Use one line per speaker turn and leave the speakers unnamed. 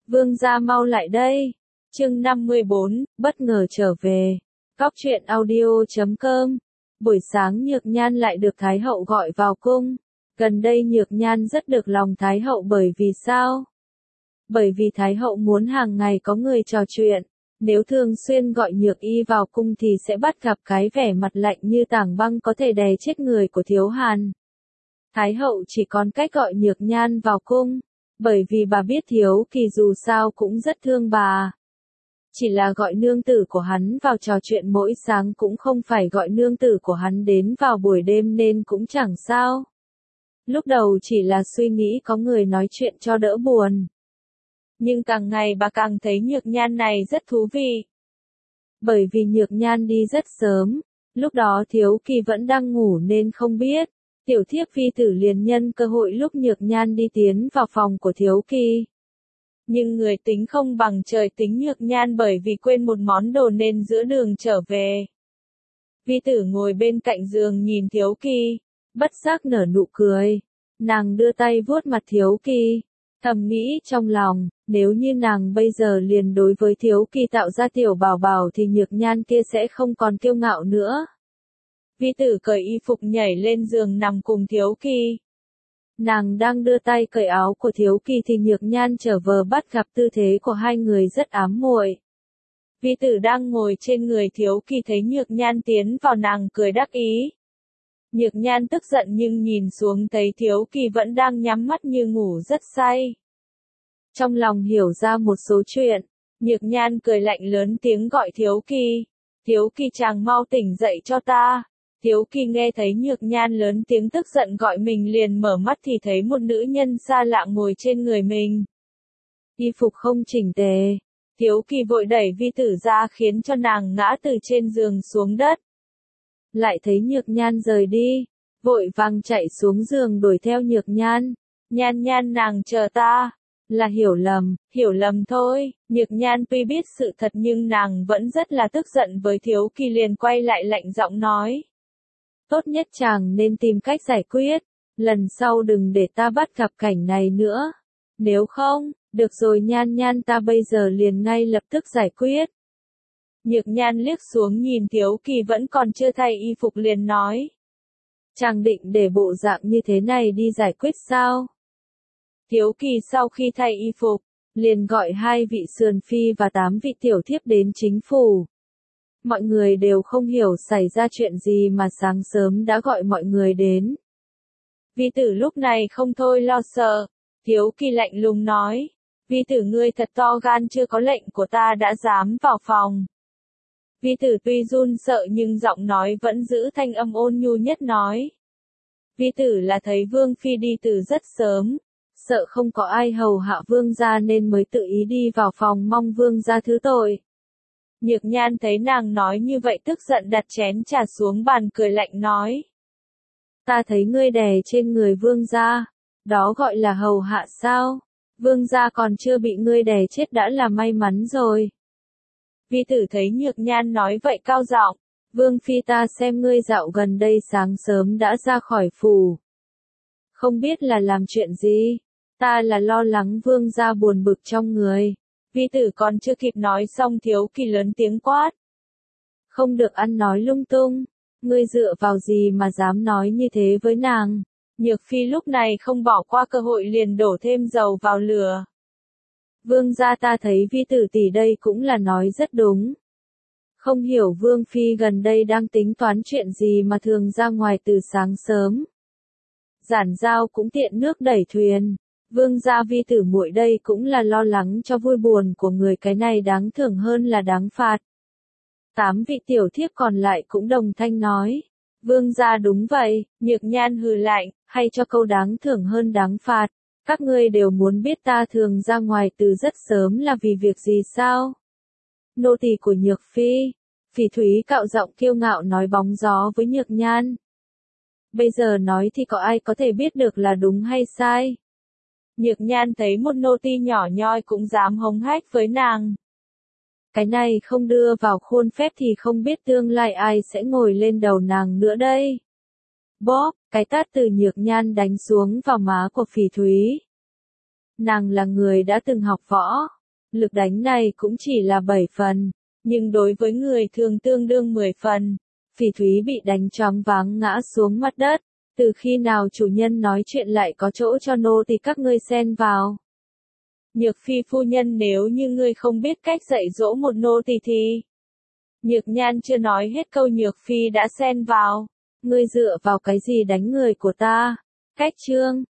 Vương gia mau lại đây. Chương 54, bất ngờ trở về. Góc truyện audio.com. Buổi sáng Nhược Nhan lại được Thái hậu gọi vào cung. Gần đây Nhược Nhan rất được lòng Thái hậu bởi vì sao? Bởi vì Thái hậu muốn hàng ngày có người trò chuyện. Nếu thường xuyên gọi Nhược Y vào cung thì sẽ bắt gặp cái vẻ mặt lạnh như tảng băng có thể đè chết người của Thiếu Hàn. Thái hậu chỉ còn cách gọi Nhược Nhan vào cung, bởi vì bà biết Thiếu Kỳ dù sao cũng rất thương bà. Chỉ là gọi nương tử của hắn vào trò chuyện mỗi sáng cũng không phải gọi nương tử của hắn đến vào buổi đêm nên cũng chẳng sao. Lúc đầu chỉ là suy nghĩ có người nói chuyện cho đỡ buồn. Nhưng càng ngày bà càng thấy Nhược Nhan này rất thú vị. Bởi vì Nhược Nhan đi rất sớm, lúc đó Thiếu Kỳ vẫn đang ngủ nên không biết. Tiểu thiếp phi tử liền nhân cơ hội lúc Nhược Nhan đi tiến vào phòng của Thiếu Kỳ. Nhưng người tính không bằng trời tính, Nhược Nhan bởi vì quên một món đồ nên giữa đường trở về. Vi tử ngồi bên cạnh giường nhìn Thiếu Kỳ, bất giác nở nụ cười. Nàng đưa tay vuốt mặt Thiếu Kỳ, thầm nghĩ trong lòng, nếu như nàng bây giờ liền đối với Thiếu Kỳ tạo ra tiểu bảo bảo thì Nhược Nhan kia sẽ không còn kiêu ngạo nữa. Vi tử cởi y phục nhảy lên giường nằm cùng Thiếu Kỳ. Nàng đang đưa tay cởi áo của Thiếu Kỳ thì Nhược Nhan trở vờ bắt gặp tư thế của hai người rất ám muội. Vi tử đang ngồi trên người Thiếu Kỳ thấy Nhược Nhan tiến vào nàng cười đắc ý. Nhược Nhan tức giận nhưng nhìn xuống thấy Thiếu Kỳ vẫn đang nhắm mắt như ngủ rất say. Trong lòng hiểu ra một số chuyện, Nhược Nhan cười lạnh lớn tiếng gọi Thiếu Kỳ. Thiếu Kỳ chàng mau tỉnh dậy cho ta. Thiếu Kỳ nghe thấy Nhược Nhan lớn tiếng tức giận gọi mình liền mở mắt thì thấy một nữ nhân xa lạ ngồi trên người mình. Y phục không chỉnh tề. Thiếu Kỳ vội đẩy Vi tử ra khiến cho nàng ngã từ trên giường xuống đất. Lại thấy Nhược Nhan rời đi, vội vàng chạy xuống giường đuổi theo Nhược Nhan. Nhan Nhan nàng chờ ta. Là hiểu lầm thôi. Nhược Nhan tuy biết sự thật nhưng nàng vẫn rất là tức giận với Thiếu Kỳ liền quay lại lạnh giọng nói. Tốt nhất chàng nên tìm cách giải quyết, lần sau đừng để ta bắt gặp cảnh này nữa. Nếu không, được rồi Nhan Nhan ta bây giờ liền ngay lập tức giải quyết. Nhược Nhan liếc xuống nhìn Thiếu Kỳ vẫn còn chưa thay y phục liền nói. Chàng định để bộ dạng như thế này đi giải quyết sao? Thiếu Kỳ sau khi thay y phục, liền gọi 2 vị sườn phi và 8 vị tiểu thiếp đến chính phủ. Mọi người đều không hiểu xảy ra chuyện gì mà sáng sớm đã gọi mọi người đến. Vi tử lúc này không thôi lo sợ. Thiếu Kỳ lạnh lùng nói. Vi tử ngươi thật to gan, chưa có lệnh của ta đã dám vào phòng. Vi tử tuy run sợ nhưng giọng nói vẫn giữ thanh âm ôn nhu nhất nói. Vi tử là thấy Vương Phi đi từ rất sớm, sợ không có ai hầu hạ Vương gia nên mới tự ý đi vào phòng mong Vương gia thứ tội. Nhược Nhan thấy nàng nói như vậy tức giận đặt chén trà xuống bàn cười lạnh nói. Ta thấy ngươi đè trên người Vương gia, đó gọi là hầu hạ sao? Vương gia còn chưa bị ngươi đè chết đã là may mắn rồi. Vi tử thấy Nhược Nhan nói vậy cao giọng. Vương Phi ta xem ngươi dạo gần đây sáng sớm đã ra khỏi phủ. Không biết là làm chuyện gì? Ta là lo lắng Vương gia buồn bực trong người. Vi tử còn chưa kịp nói xong Thiếu Kỳ lớn tiếng quát. Không được ăn nói lung tung. Ngươi dựa vào gì mà dám nói như thế với nàng? Nhược Phi lúc này không bỏ qua cơ hội liền đổ thêm dầu vào lửa. Vương gia ta thấy Vi tử tỷ đây cũng là nói rất đúng. Không hiểu Vương Phi gần đây đang tính toán chuyện gì mà thường ra ngoài từ sáng sớm. Giản giao cũng tiện nước đẩy thuyền. Vương gia Vi tử muội đây cũng là lo lắng cho vui buồn của người, cái này đáng thưởng hơn là đáng phạt. 8 vị tiểu thiếp còn lại cũng đồng thanh nói. Vương gia đúng vậy. Nhược Nhan hừ lạnh, hay cho câu đáng thưởng hơn đáng phạt. Các ngươi đều muốn biết ta thường ra ngoài từ rất sớm là vì việc gì sao? Nô tỳ của Nhược Phi. Phỉ Thúy cạo giọng kiêu ngạo nói bóng gió với Nhược Nhan. Bây giờ nói thì có ai có thể biết được là đúng hay sai? Nhược Nhan thấy một nô tỳ nhỏ nhoi cũng dám hống hách với nàng. Cái này không đưa vào khuôn phép thì không biết tương lai ai sẽ ngồi lên đầu nàng nữa đây. Bóp, cái tát từ Nhược Nhan đánh xuống vào má của Phỉ Thúy. Nàng là người đã từng học võ, Lực đánh này cũng chỉ là 7 phần, nhưng đối với người thường tương đương 10 phần. Phỉ Thúy bị đánh choáng váng ngã xuống mặt đất. Từ khi nào chủ nhân nói chuyện lại có chỗ cho nô tỳ các ngươi xen vào? Nhược Phi phu nhân, nếu như ngươi không biết cách dạy dỗ một nô tỳ thì... Nhược Nhan chưa nói hết câu Nhược Phi đã xen vào. Ngươi dựa vào cái gì đánh người của ta? Cách chương